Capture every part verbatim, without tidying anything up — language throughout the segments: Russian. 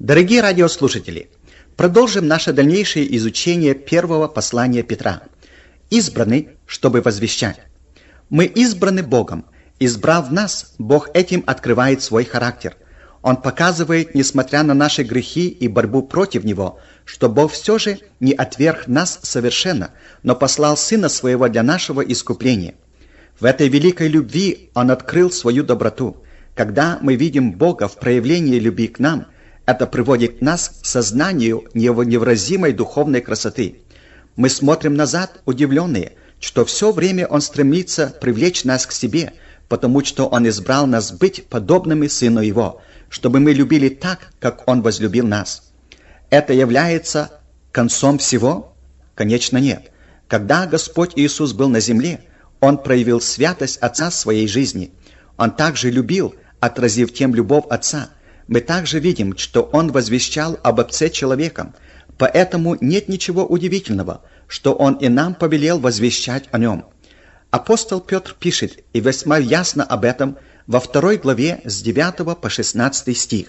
Дорогие радиослушатели, продолжим наше дальнейшее изучение первого послания Петра. Избраны, чтобы возвещать. Мы избраны Богом. Избрав нас, Бог этим открывает свой характер. Он показывает, несмотря на наши грехи и борьбу против Него, что Бог все же не отверг нас совершенно, но послал Сына Своего для нашего искупления. В этой великой любви Он открыл свою доброту. Когда мы видим Бога в проявлении любви к нам, это приводит нас к сознанию невыразимой духовной красоты. Мы смотрим назад, удивленные, что все время Он стремится привлечь нас к себе, потому что Он избрал нас быть подобными Сыну Его, чтобы мы любили так, как Он возлюбил нас. Это является концом всего? Конечно, нет. Когда Господь Иисус был на земле, Он проявил святость Отца в своей жизни. Он также любил, отразив тем любовь Отца. Мы также видим, что Он возвещал об Отце человеком, поэтому нет ничего удивительного, что Он и нам повелел возвещать о Нем. Апостол Петр пишет, и весьма ясно об этом, во второй главе с девятого по шестнадцатый стих.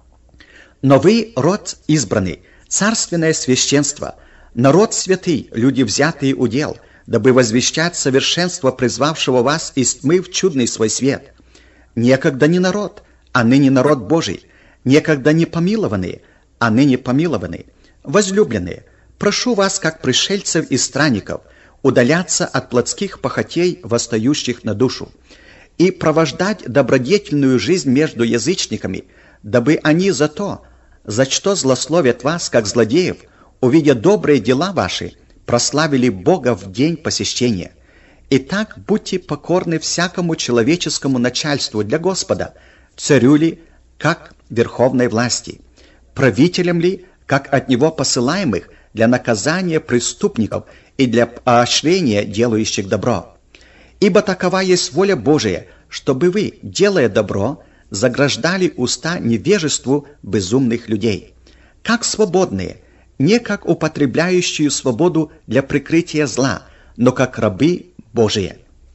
«Но вы род избранный, царственное священство, народ святый, люди взятые удел, дабы возвещать совершенство призвавшего вас из тьмы в чудный свой свет. Некогда не народ, а ныне народ Божий, некогда не помилованные, а ныне помилованные. Возлюбленные, прошу вас, как пришельцев и странников, удаляться от плотских похотей, восстающих на душу, и провождать добродетельную жизнь между язычниками, дабы они за то, за что злословят вас, как злодеев, увидя добрые дела ваши, прославили Бога в день посещения. Итак, будьте покорны всякому человеческому начальству для Господа, царю ли, как верховной власти, правителям ли, как от него посылаемых для наказания преступников и для поощрения делающих добро. Ибо такова есть воля Божия, чтобы вы, делая добро, заграждали уста невежеству безумных людей, как свободные, не как употребляющие свободу для прикрытия зла, но как рабы Божии».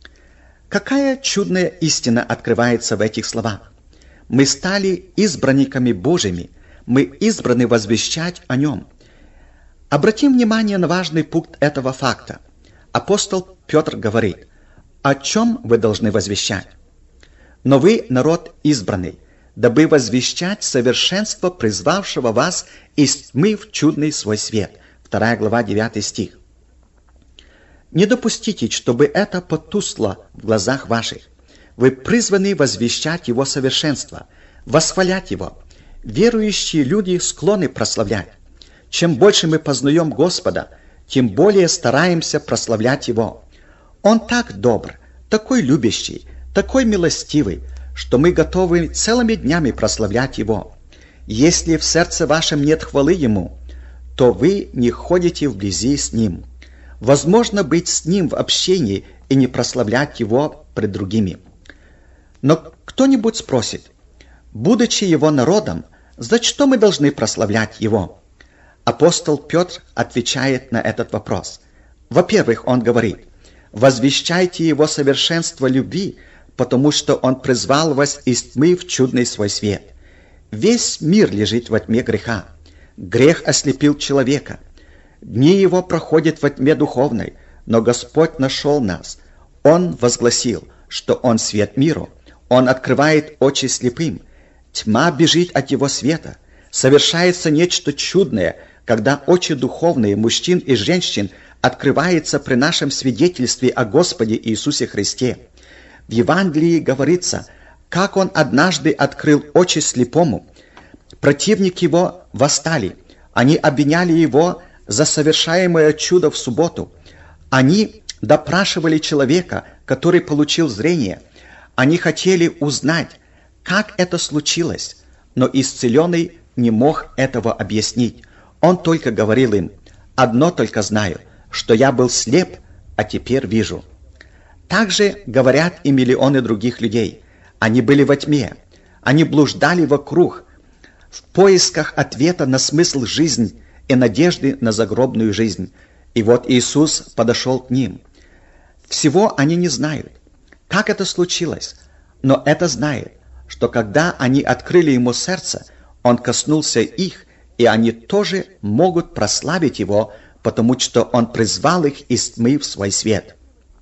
Какая чудная истина открывается в этих словах! Мы стали избранниками Божьими, мы избраны возвещать о Нем. Обратим внимание на важный пункт этого факта. Апостол Петр говорит, о чем вы должны возвещать? «Но вы народ избранный, дабы возвещать совершенство призвавшего вас из тьмы в чудный свой свет». Вторая глава, девятый стих. Не допустите, чтобы это потусло в глазах ваших. Вы призваны возвещать Его совершенство, восхвалять Его. Верующие люди склонны прославлять. Чем больше мы познаем Господа, тем более стараемся прославлять Его. Он так добр, такой любящий, такой милостивый, что мы готовы целыми днями прославлять Его. Если в сердце вашем нет хвалы Ему, то вы не ходите вблизи с Ним. Возможно быть с Ним в общении и не прославлять Его пред другими. Но кто-нибудь спросит, будучи Его народом, за что мы должны прославлять Его? Апостол Петр отвечает на этот вопрос. Во-первых, он говорит, возвещайте Его совершенство любви, потому что Он призвал вас из тьмы в чудный свой свет. Весь мир лежит во тьме греха. Грех ослепил человека. Дни его проходят во тьме духовной, но Господь нашел нас. Он возгласил, что Он свет миру. Он открывает очи слепым. Тьма бежит от Его света. Совершается нечто чудное, когда очи духовные мужчин и женщин открываются при нашем свидетельстве о Господе Иисусе Христе. В Евангелии говорится, как Он однажды открыл очи слепому. Противники Его восстали. Они обвиняли Его за совершаемое чудо в субботу. Они допрашивали человека, который получил зрение. Они хотели узнать, как это случилось, но исцеленный не мог этого объяснить. Он только говорил им, «Одно только знаю, что я был слеп, а теперь вижу». Также говорят и миллионы других людей. Они были во тьме, они блуждали вокруг, в поисках ответа на смысл жизни и надежды на загробную жизнь. И вот Иисус подошел к ним. Всего они не знают, как это случилось, но это знает, что когда они открыли Ему сердце, Он коснулся их, и они тоже могут прославить Его, потому что Он призвал их из тьмы в свой свет.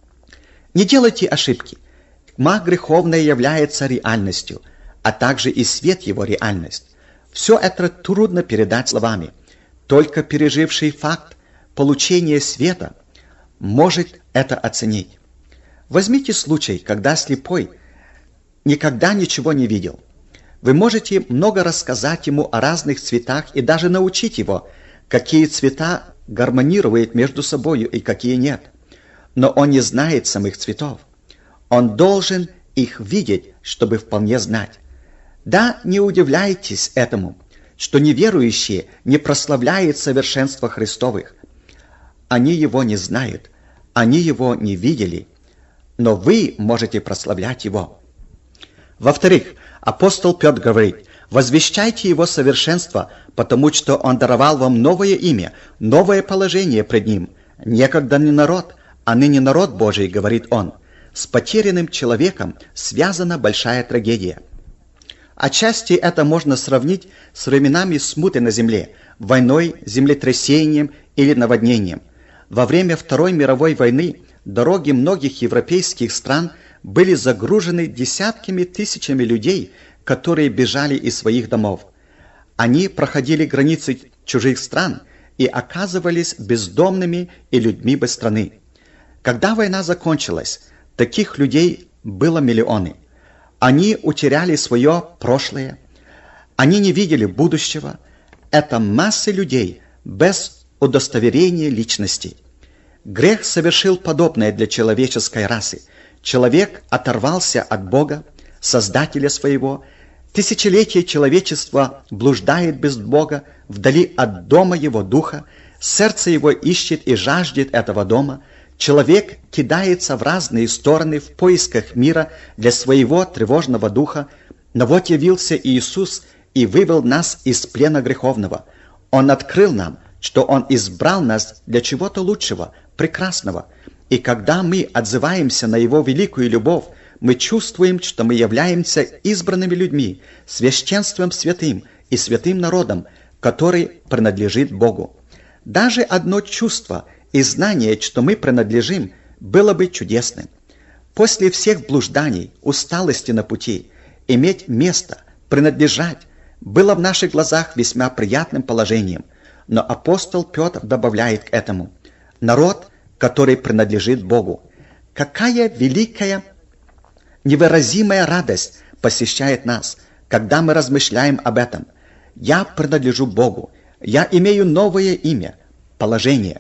Не делайте ошибки. Тьма греховная является реальностью, а также и свет его реальность. Все это трудно передать словами. Только переживший факт получения света может это оценить. Возьмите случай, когда слепой никогда ничего не видел. Вы можете много рассказать ему о разных цветах и даже научить его, какие цвета гармонируют между собой и какие нет. Но он не знает самих цветов. Он должен их видеть, чтобы вполне знать. Да, не удивляйтесь этому, что неверующие не прославляют совершенство Христовых. Они его не знают, они его не видели, но вы можете прославлять его. Во-вторых, апостол Петр говорит: возвещайте его совершенство, потому что он даровал вам новое имя, новое положение пред ним. Некогда не народ, а ныне народ Божий, говорит он. С потерянным человеком связана большая трагедия. Отчасти это можно сравнить с временами смуты на земле, войной, землетрясением или наводнением. Во время Второй мировой войны дороги многих европейских стран были загружены десятками тысячами людей, которые бежали из своих домов. Они проходили границы чужих стран и оказывались бездомными и людьми без страны. Когда война закончилась, таких людей было миллионы. Они утеряли свое прошлое, они не видели будущего. Это массы людей без удостоверения личности. Грех совершил подобное для человеческой расы. Человек оторвался от Бога, Создателя своего. Тысячелетия человечества блуждает без Бога, вдали от дома Его Духа. Сердце его ищет и жаждет этого дома. Человек кидается в разные стороны в поисках мира для своего тревожного духа, но вот явился Иисус и вывел нас из плена греховного. Он открыл нам, что Он избрал нас для чего-то лучшего, прекрасного. И когда мы отзываемся на Его великую любовь, мы чувствуем, что мы являемся избранными людьми, священством святым и святым народом, который принадлежит Богу. Даже одно чувство и знание, что мы принадлежим, было бы чудесным. После всех блужданий, усталости на пути, иметь место, принадлежать, было в наших глазах весьма приятным положением. Но апостол Петр добавляет к этому: народ, который принадлежит Богу. Какая великая, невыразимая радость посещает нас, когда мы размышляем об этом. Я принадлежу Богу, я имею новое имя, положение.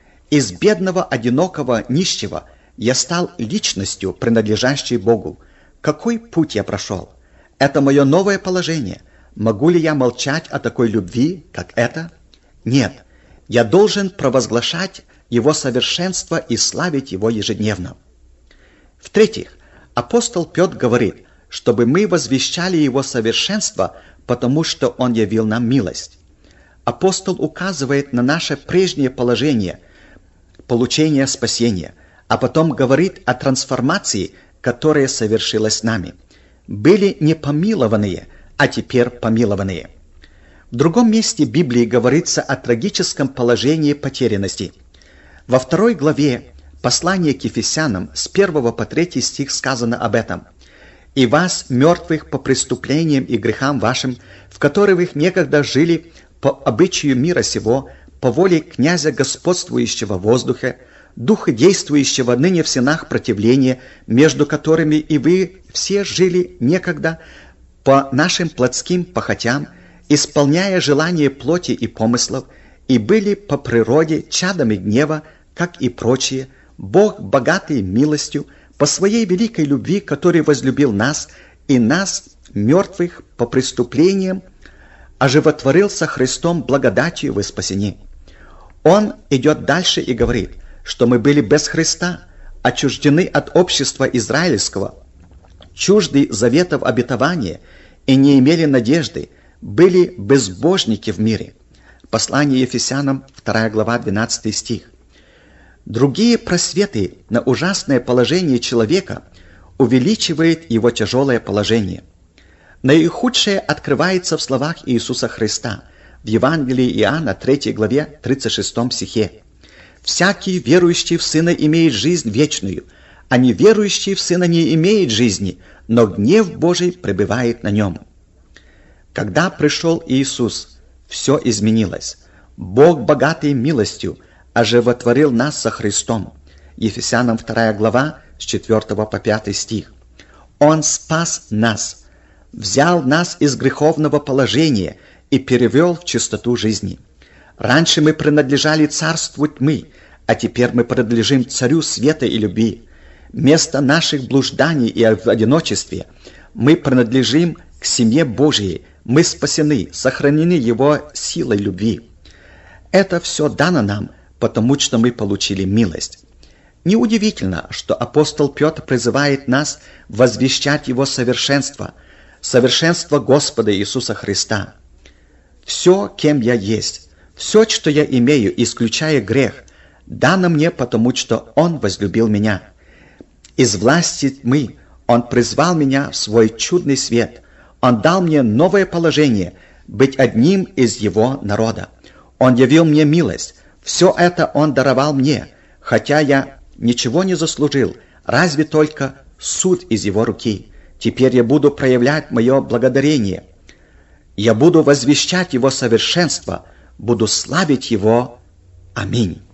Из бедного, одинокого, нищего я стал личностью, принадлежащей Богу. Какой путь я прошел? Это мое новое положение. Могу ли я молчать о такой любви, как это? Нет. Я должен провозглашать Его совершенство и славить Его ежедневно. В-третьих, апостол Петр говорит, чтобы мы возвещали Его совершенство, потому что Он явил нам милость. Апостол указывает на наше прежнее положение, получение спасения, а потом говорит о трансформации, которая совершилась с нами. Были не помилованные, а теперь помилованные. В другом месте Библии говорится о трагическом положении потерянности. Во второй главе послания к Ефесянам с первого по третий стих сказано об этом. «И вас, мертвых по преступлениям и грехам вашим, в которых некогда жили по обычаю мира сего, по воле князя господствующего в воздухе, духа действующего ныне в сенах противления, между которыми и вы все жили некогда по нашим плотским похотям, исполняя желания плоти и помыслов, и были по природе чадами гнева, как и прочие. Бог, богатый милостью, по своей великой любви, который возлюбил нас, и нас, мертвых по преступлениям, оживотворился Христом благодатью вы спасены». Он идет дальше и говорит, что мы были без Христа, отчуждены от общества израильского, чужды заветов обетования и не имели надежды, были безбожники в мире. Послание Ефесянам, вторая глава, двенадцатый стих. Другие просветы на ужасное положение человека увеличивает его тяжелое положение. Наихудшее открывается в словах Иисуса Христа в Евангелии Иоанна, третьей главе, тридцать шестом стихе. «Всякий, верующий в Сына, имеет жизнь вечную, а неверующий в Сына не имеет жизни, но гнев Божий пребывает на нем». Когда пришел Иисус, все изменилось. Бог, богатый милостью, оживотворил нас со Христом. Ефесянам вторая глава, с четвёртого по пятый стих. Он спас нас, взял нас из греховного положения и перевел в чистоту жизни. Раньше мы принадлежали царству тьмы, а теперь мы принадлежим царю света и любви. Вместо наших блужданий и в одиночестве мы принадлежим к семье Божией. Мы спасены, сохранены Его силой любви. Это все дано нам, потому что мы получили милость. Неудивительно, что апостол Петр призывает нас возвещать Его совершенство, совершенство Господа Иисуса Христа. Все, кем я есть, все, что я имею, исключая грех, дано мне, потому что Он возлюбил меня. Из власти тьмы Он призвал меня в свой чудный свет. Он дал мне новое положение, быть одним из Его народа. Он явил мне милость. Все это Он даровал мне, хотя я ничего не заслужил, разве только суд из Его руки. Теперь я буду проявлять мое благодарение. Я буду возвещать Его совершенство, буду славить Его. Аминь.